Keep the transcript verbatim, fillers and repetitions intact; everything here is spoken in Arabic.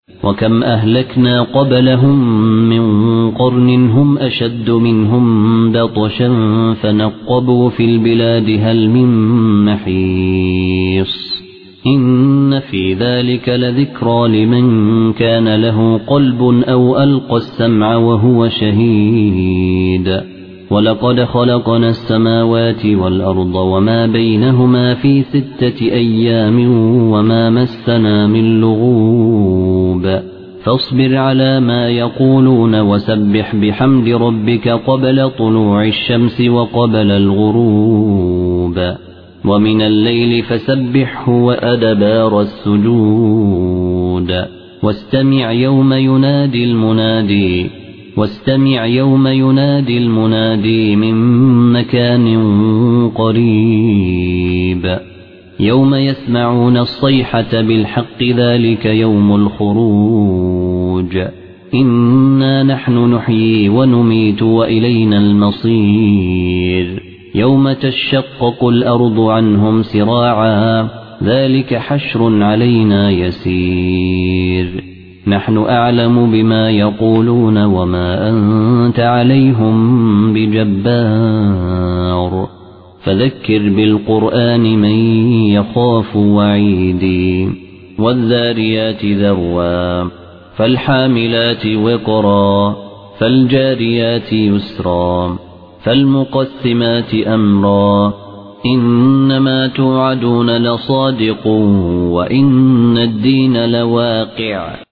وكم أهلكنا قبلهم من قرن هم أشد منهم بطشا فنقبوا في البلاد هل من محيص إن في ذلك لذكرى لمن كان له قلب أو ألقى السمع وهو شهيد ولقد خلقنا السماوات والأرض وما بينهما في ستة أيام وما مسنا من لغوب فاصبر على ما يقولون وسبح بحمد ربك قبل طلوع الشمس وقبل الغروب ومن الليل فسبحه وأدبار السجود واستمع يوم ينادي المنادي واستمع يوم ينادي المنادي من مكان قريب يوم يسمعون الصيحة بالحق ذلك يوم الخروج إنا نحن نحيي ونميت وإلينا المصير يوم تشقق الأرض عنهم سراعا ذلك حشر علينا يسير نحن أعلم بما يقولون وما أنت عليهم بجبار فذكر بالقرآن من يخاف وعيدي والذاريات ذروا فالحاملات وقرا فالجاريات يسرا فالمقسمات أمرا إنما توعدون لصادق وإن الدين لواقع